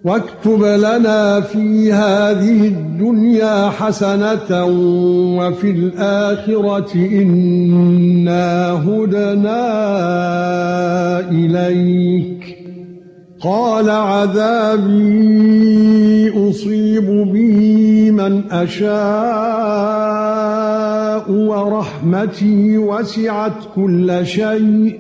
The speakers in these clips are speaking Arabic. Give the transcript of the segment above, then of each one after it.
واكتب لنا في هذه الدنيا حسنة وفي الآخرة إنا هدنا إليك. قال عذابي أصيب به من أشاء ورحمتي وسعت كل شيء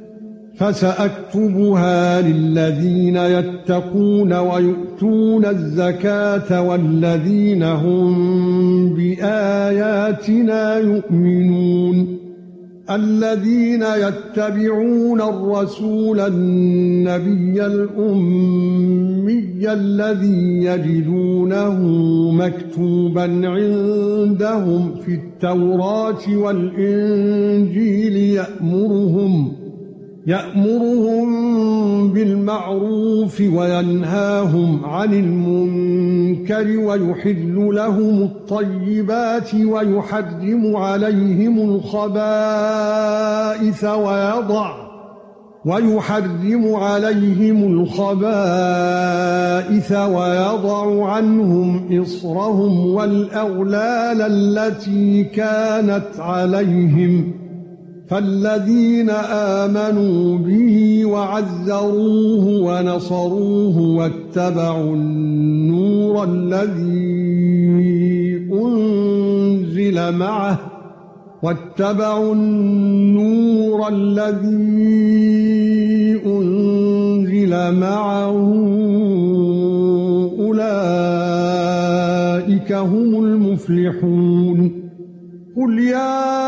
فسأكتبها للذين يتقون ويؤتون الزكاة والذين هم بآياتنا يؤمنون. الذين يتبعون الرسول النبي الأمي الذي يجدونه مكتوبا عندهم في التوراة والإنجيل يأمرهم بالمعروف وينهاهم عن المنكر ويحل لهم الطيبات ويحرم عليهم الخبائث ويضع عنهم إصرهم والأغلال التي كانت عليهم. فالذين آمنوا به وعزروه ونصروه واتبعوا النور الذي أنزل معه أولئك هم المفلحون. قل يا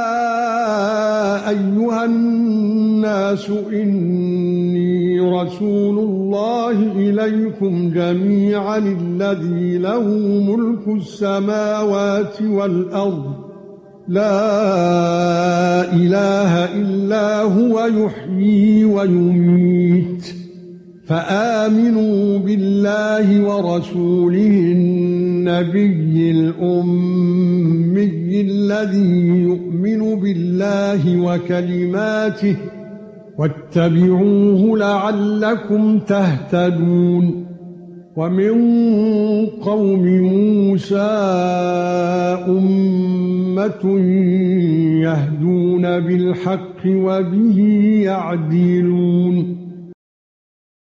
أيها الناس إني رسول الله إليكم جميعا الذي له ملك السماوات والأرض لا إله إلا هو يحيي ويميت. فآمنوا بالله ورسوله النبي الأمي الذي يؤمن بالله وكلماته واتبعوه لعلكم تهتدون. ومن قوم موسى أمة يهدون بالحق وبه يعدلون.